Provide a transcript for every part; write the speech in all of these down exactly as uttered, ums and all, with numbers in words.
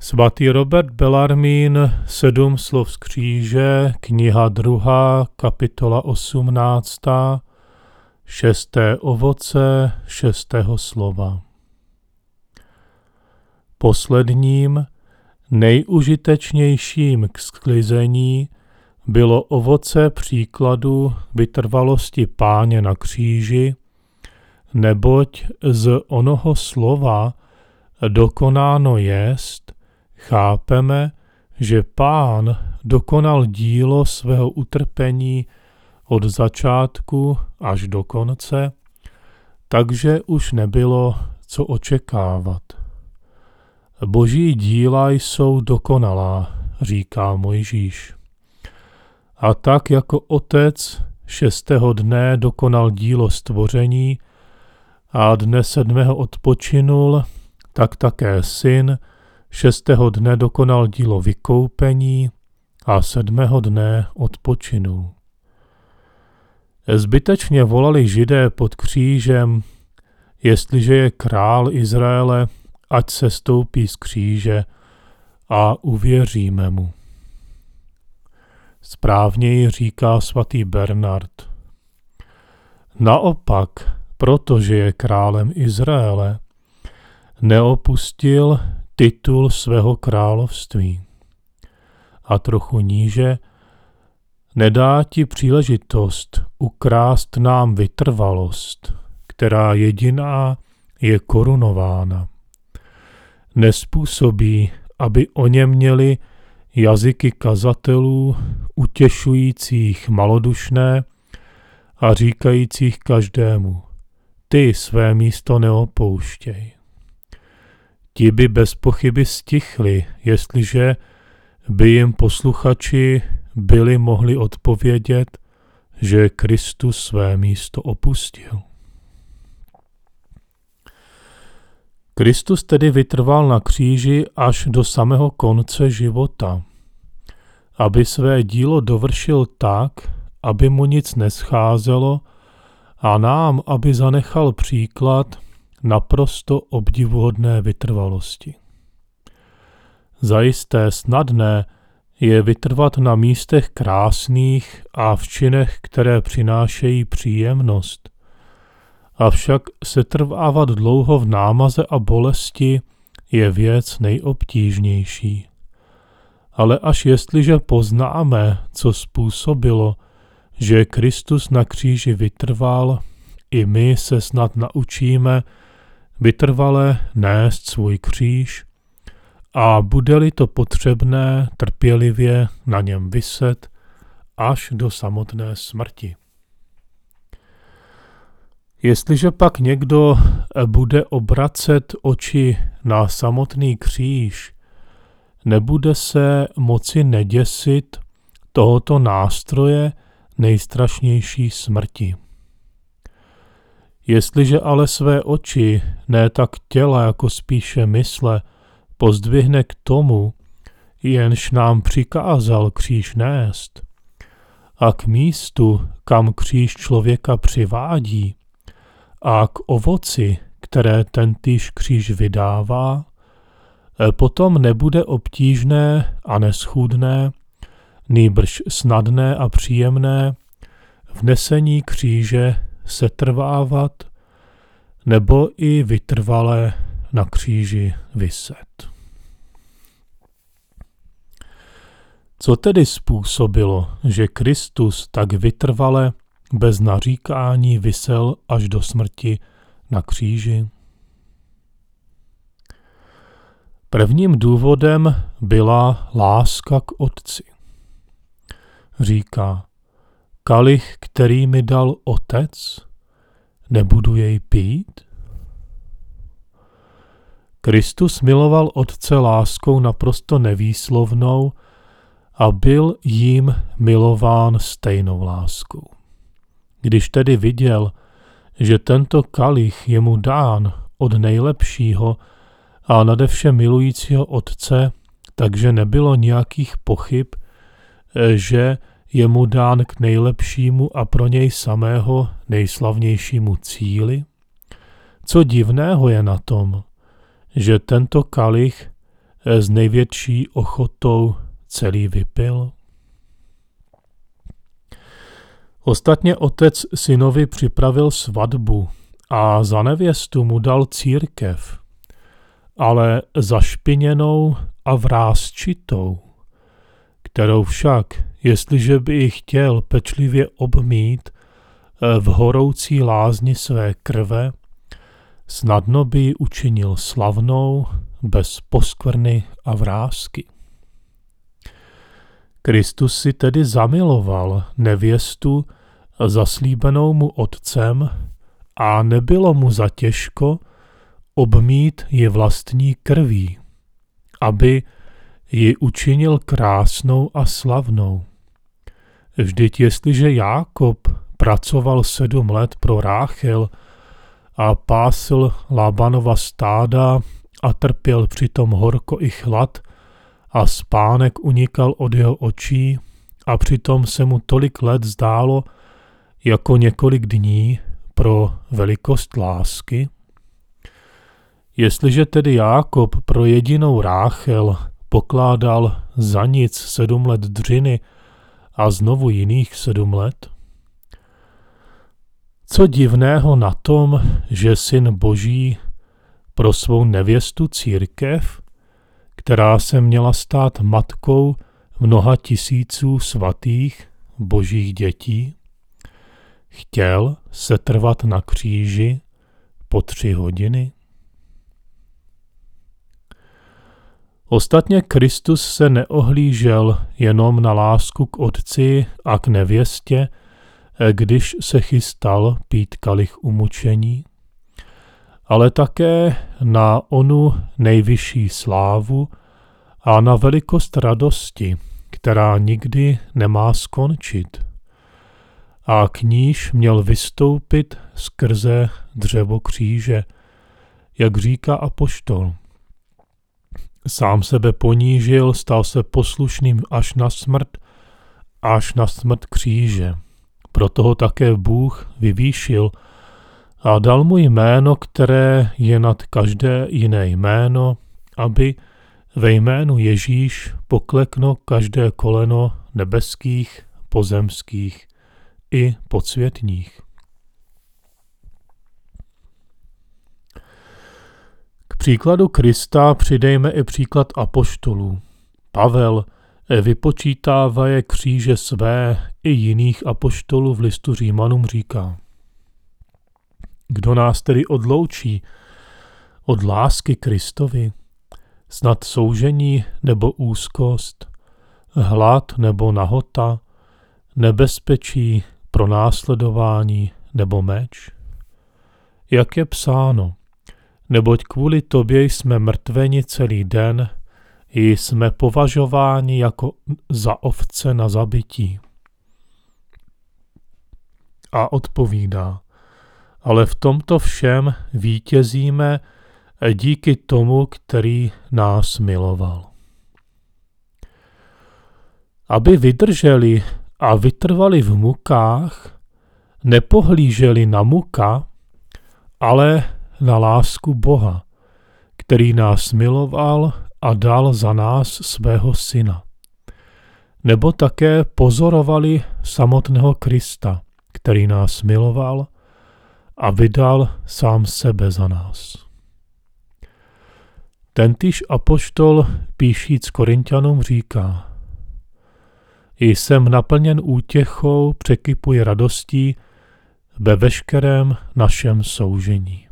Svatý Robert Bellarmín, Sedm slov z kříže, kniha druhá, kapitola osmnáctá, šesté ovoce šestého slova. Posledním, nejužitečnějším k sklizení bylo ovoce příkladu vytrvalosti Páně na kříži, neboť z onoho slova dokonáno jest, chápeme, že Pán dokonal dílo svého utrpení od začátku až do konce, takže už nebylo co očekávat. Boží díla jsou dokonalá, říká Mojžíš. A tak jako Otec šestého dne dokonal dílo stvoření a dne sedmého odpočinul, tak také Syn šestého dne dokonal dílo vykoupení a sedmého dne odpočinul. Zbytečně volali Židé pod křížem, jestliže je král Izraele, ať se stoupí z kříže a uvěříme mu. Správněji říká svatý Bernard. Naopak, protože je králem Izraele, neopustil titul svého království. A trochu níže, nedá ti příležitost ukrást nám vytrvalost, která jediná je korunována. Nezpůsobí, aby o něm měli jazyky kazatelů, utěšujících malodušné a říkajících každému, ty své místo neopouštěj. Ti by bez pochyby stichli, jestliže by jim posluchači byli mohli odpovědět, že Kristus své místo opustil. Kristus tedy vytrval na kříži až do samého konce života, aby své dílo dovršil tak, aby mu nic nescházelo a nám, aby zanechal příklad naprosto obdivuhodné vytrvalosti. Zajisté snadné je vytrvat na místech krásných a v činech, které přinášejí příjemnost. Avšak setrvávat dlouho v námaze a bolesti je věc nejobtížnější. Ale až jestliže poznáme, co způsobilo, že Kristus na kříži vytrval, i my se snad naučíme vytrvale nést svůj kříž a bude-li to potřebné, trpělivě na něm viset až do samotné smrti. Jestliže pak někdo bude obracet oči na samotný kříž, nebude se moci neděsit tohoto nástroje nejstrašnější smrti. Jestliže ale své oči, ne tak těla jako spíše mysle, pozdvihne k tomu, jenž nám přikázal kříž nést, a k místu, kam kříž člověka přivádí, a k ovoci, které tentýž kříž vydává, potom nebude obtížné a neschůdné, nýbrž snadné a příjemné v nesení kříže setrvávat nebo i vytrvale na kříži viset. Co tedy způsobilo, že Kristus tak vytrvale bez naříkání visel až do smrti na kříži? Prvním důvodem byla láska k Otci. Říká, kalich, který mi dal Otec, nebudu jej pít? Kristus miloval Otce láskou naprosto nevýslovnou a byl jím milován stejnou láskou. Když tedy viděl, že tento kalich je mu dán od nejlepšího a nadevše milujícího Otce, takže nebylo nějakých pochyb, že je mu dán k nejlepšímu a pro něj samého nejslavnějšímu cíli? Co divného je na tom, že tento kalich s největší ochotou celý vypil? Ostatně otec synovi připravil svatbu a za nevěstu mu dal církev, ale zašpiněnou a vrásčitou, kterou však, jestliže by ji chtěl pečlivě obmít v horoucí lázni své krve, snadno by ji učinil slavnou, bez poskvrny a vrásky. Kristus si tedy zamiloval nevěstu zaslíbenou mu otcem a nebylo mu zatěžko obmít ji vlastní krví, aby ji učinil krásnou a slavnou. Vždyť jestliže Jákob pracoval sedm let pro Ráchel a pásl Lábanova stáda a trpěl přitom horko i chlad a spánek unikal od jeho očí a přitom se mu tolik let zdálo jako několik dní pro velikost lásky. Jestliže tedy Jákob pro jedinou Ráchel pokládal za nic sedm let dřiny a znovu jiných sedm let, co divného na tom, že Syn Boží pro svou nevěstu církev, která se měla stát matkou mnoha tisíců svatých božích dětí, chtěl setrvat na kříži po tři hodiny? Ostatně Kristus se neohlížel jenom na lásku k otci a k nevěstě, když se chystal pít kalich umučení, ale také na onu nejvyšší slávu a na velikost radosti, která nikdy nemá skončit, a k níž měl vystoupit skrze dřevo kříže, jak říká apoštol. Sám sebe ponížil, stal se poslušným až na smrt, až na smrt kříže. Proto ho také Bůh vyvýšil a dal mu jméno, které je nad každé jiné jméno, aby ve jménu Ježíš pokleklo každé koleno nebeských, pozemských i podsvětních. K příkladu Krista přidejme i příklad apoštolů. Pavel vypočítávaje kříže své i jiných apoštolů v listu Římanům říká: Kdo nás tedy odloučí od lásky Kristovi, snad soužení nebo úzkost, hlad nebo nahota, nebezpečí, pronásledování nebo meč? Jak je psáno, neboť kvůli tobě jsme mrtveni celý den, i jsme považováni jako za ovce na zabití. A odpovídá: ale v tomto všem vítězíme díky tomu, který nás miloval. Aby vydrželi a vytrvali v mukách, nepohlíželi na muka, ale na lásku Boha, který nás miloval a dal za nás svého syna. Nebo také pozorovali samotného Krista, který nás miloval a vydal sám sebe za nás. Tentýž apoštol píšíc Korinťanům říká: Jsem naplněn útěchou, překypuji radostí ve veškerém našem soužení.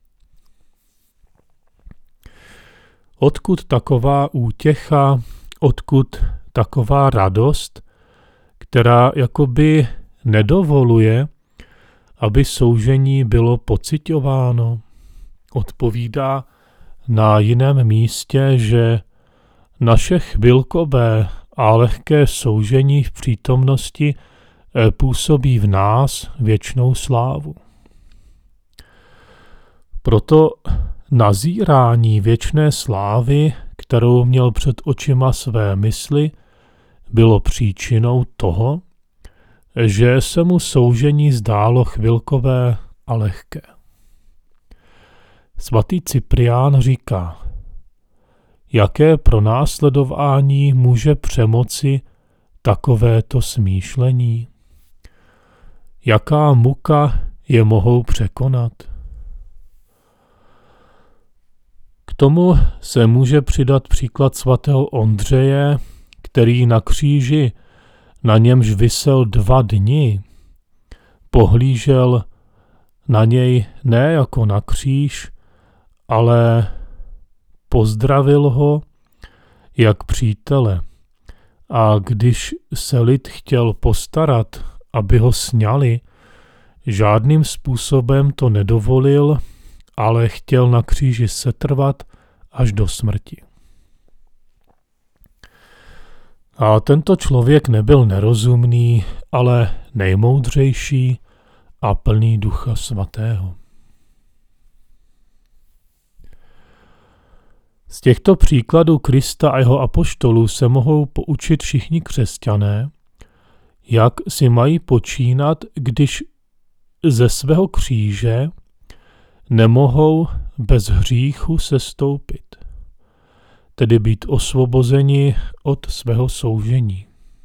Odkud taková útěcha, odkud taková radost, která jakoby nedovoluje, aby soužení bylo pociťováno? Odpovídá na jiném místě, že naše chvilkové a lehké soužení v přítomnosti působí v nás věčnou slávu. Proto nazírání věčné slávy, kterou měl před očima své mysli, bylo příčinou toho, že se mu soužení zdálo chvilkové a lehké. Svatý Cyprián říká: jaké pronásledování může přemoci takovéto smýšlení? Jaká muka je mohou překonat? K tomu se může přidat příklad svatého Ondřeje, který na kříži, na němž visel dva dny, pohlížel na něj ne jako na kříž, ale pozdravil ho jak přítele. A když se lid chtěl postarat, aby ho sňali, žádným způsobem to nedovolil, ale chtěl na kříži setrvat až do smrti. A tento člověk nebyl nerozumný, ale nejmoudřejší a plný Ducha Svatého. Z těchto příkladů Krista a jeho apoštolů se mohou poučit všichni křesťané, jak si mají počínat, když ze svého kříže nemohou bez hříchu sestoupit, tedy být osvobozeni od svého soužení.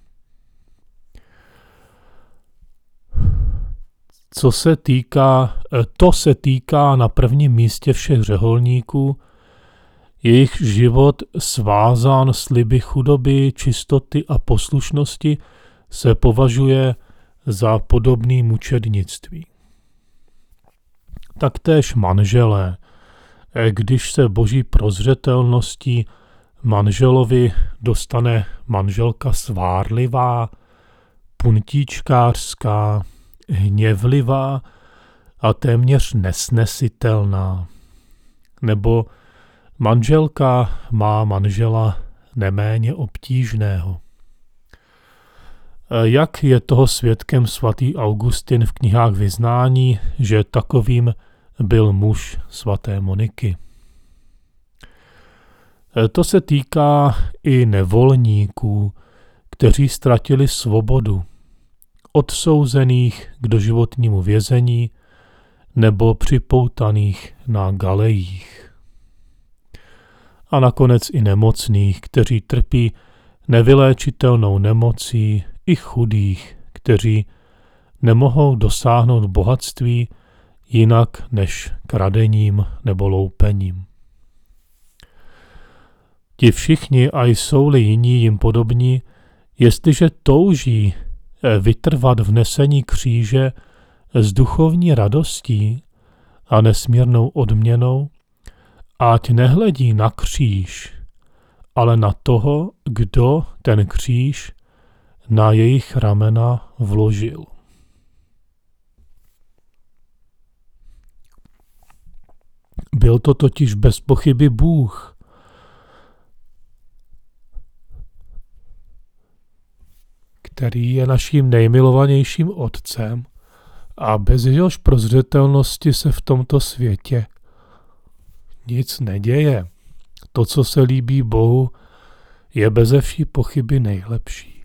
Co se týká, to se týká na prvním místě všech řeholníků, jejich život svázán sliby chudoby, čistoty a poslušnosti se považuje za podobný mučednictví. Taktéž manželé, když se boží prozřetelností manželovi dostane manželka svárlivá, puntíčkářská, hněvlivá a téměř nesnesitelná, nebo manželka má manžela neméně obtížného. Jak je toho svědkem svatý Augustin v knihách vyznání, že takovým byl muž svaté Moniky. To se týká i nevolníků, kteří ztratili svobodu, odsouzených k doživotnímu vězení nebo připoutaných na galejích. A nakonec i nemocných, kteří trpí nevyléčitelnou nemocí, i chudých, kteří nemohou dosáhnout bohatství jinak než kradením nebo loupením. Ti všichni, a jsou-li jiní jim podobní, jestliže touží vytrvat v nesení kříže s duchovní radostí a nesmírnou odměnou, ať nehledí na kříž, ale na toho, kdo ten kříž na jejich ramena vložil. Byl to totiž bez pochyby Bůh, který je naším nejmilovanějším otcem a bez jehož prozřetelnosti se v tomto světě nic neděje. To, co se líbí Bohu, je beze vší pochyby nejlepší.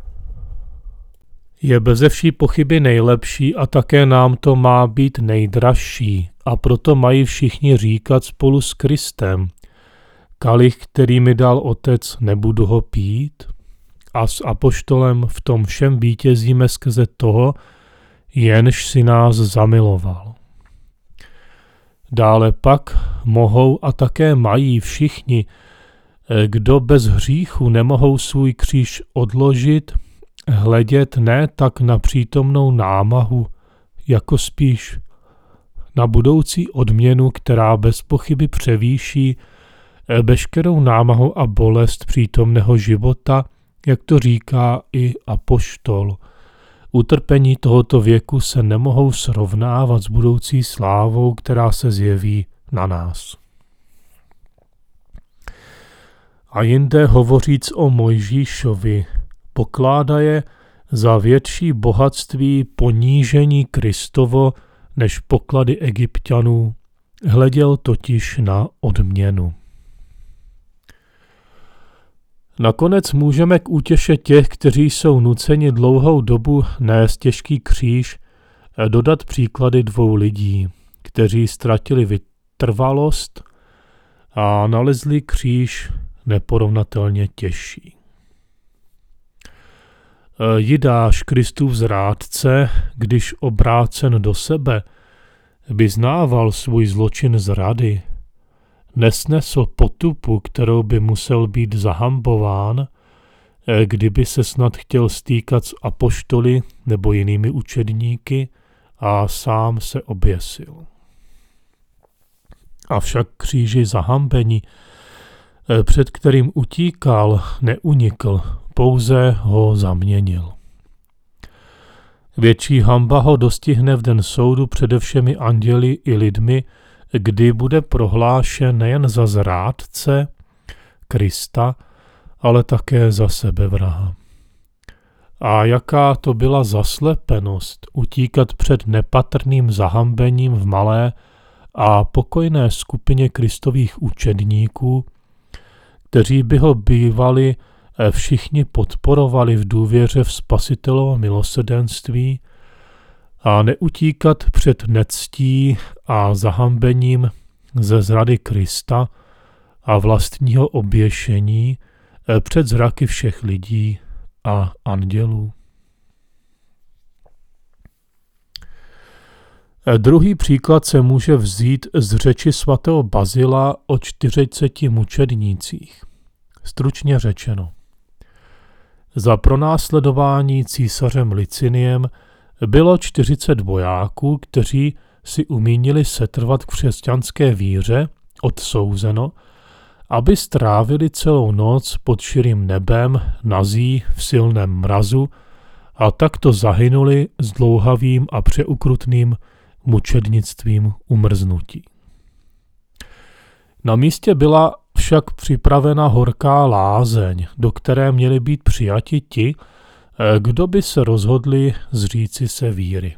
Je beze vší pochyby nejlepší a také nám to má být nejdražší a proto mají všichni říkat spolu s Kristem: kalich, který mi dal Otec, nebudu ho pít, a s apoštolem v tom všem vítězíme skrze toho, jenž si nás zamiloval. Dále pak mohou a také mají všichni, kdo bez hříchu nemohou svůj kříž odložit, hledět ne tak na přítomnou námahu, jako spíš na budoucí odměnu, která bez pochyby převýší veškerou námahu a bolest přítomného života, jak to říká i apoštol. Utrpení tohoto věku se nemohou srovnávat s budoucí slávou, která se zjeví na nás. A jinde hovoříc o Mojžíšovi, pokládá je za větší bohatství ponížení Kristovo než poklady Egypťanů, hleděl totiž na odměnu. Nakonec můžeme k útěše těch, kteří jsou nuceni dlouhou dobu nést těžký kříž, dodat příklady dvou lidí, kteří ztratili vytrvalost a nalezli kříž neporovnatelně těžší. Jidáš, Kristův zrádce, když obrácen do sebe, vyznával svůj zločin zrady, nesnesl potupu, kterou by musel být zahambován, kdyby se snad chtěl stýkat s apoštoly nebo jinými učedníky, a sám se oběsil. Avšak kříži zahambení, před kterým utíkal, neunikl, pouze ho zaměnil. Větší hanba ho dostihne v den soudu přede všemi anděli i lidmi, kdy bude prohlášen nejen za zrádce Krista, ale také za sebevraha. A jaká to byla zaslepenost utíkat před nepatrným zahambením v malé a pokojné skupině Kristových učedníků, kteří by ho bývali všichni podporovali v důvěře v Spasitelovo milosrdenství, a neutíkat před nectí a zahambením ze zrady Krista a vlastního oběšení před zraky všech lidí a andělů. Druhý příklad se může vzít z řeči svatého Bazila o čtyřiceti mučednících. Stručně řečeno, za pronásledování císařem Liciniem bylo čtyřicet vojáků, kteří si umínili setrvat v křesťanské víře, odsouzeno, aby strávili celou noc pod širým nebem, nazí v silném mrazu, a takto zahynuli s dlouhavým a přeukrutným mučednictvím umrznutí. Na místě byla však připravena horká lázeň, do které měli být přijati ti, kdo by se rozhodli zříci se víry.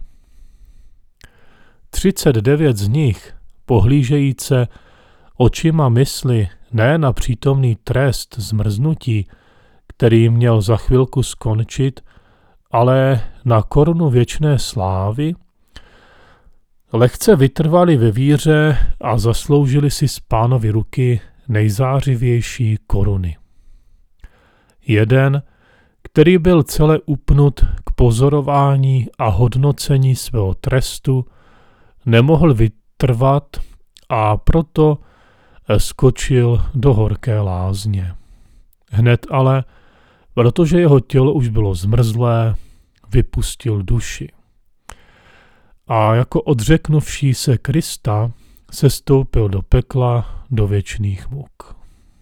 Třicet devět z nich, pohlížejíce očima mysli ne na přítomný trest zmrznutí, který měl za chvilku skončit, ale na korunu věčné slávy, lehce vytrvali ve víře a zasloužili si z Pánovy ruky nejzářivější koruny. Jeden, který byl celé upnut k pozorování a hodnocení svého trestu, nemohl vytrvat a proto skočil do horké lázně. Hned ale, protože jeho tělo už bylo zmrzlé, vypustil duši. A jako odřeknuvší se Krista sestoupil do pekla, do věčných muk.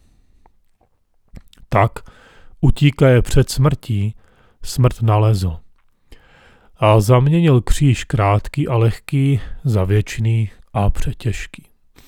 Tak, utíkaje před smrtí, smrt nalezl a zaměnil kříž krátký a lehký za věčný a přetěžký.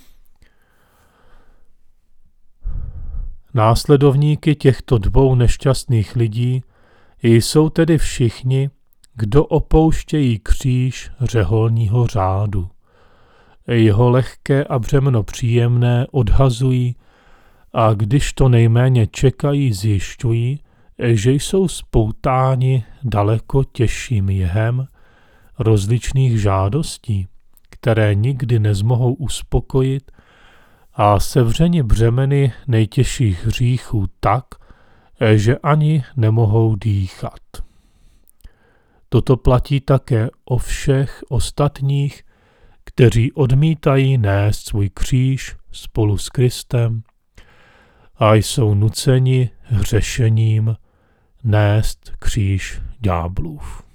Následovníky těchto dvou nešťastných lidí jsou tedy všichni, kdo opouštějí kříž řeholního řádu. Jeho lehké a břemeno příjemné odhazují a když to nejméně čekají, zjišťují, že jsou spoutáni daleko těžším jehem rozličných žádostí, které nikdy nezmohou uspokojit, a sevřeni břemeny nejtěžších hříchů tak, že ani nemohou dýchat. Toto platí také o všech ostatních, kteří odmítají nést svůj kříž spolu s Kristem a jsou nuceni hřešením nést kříž ďáblův.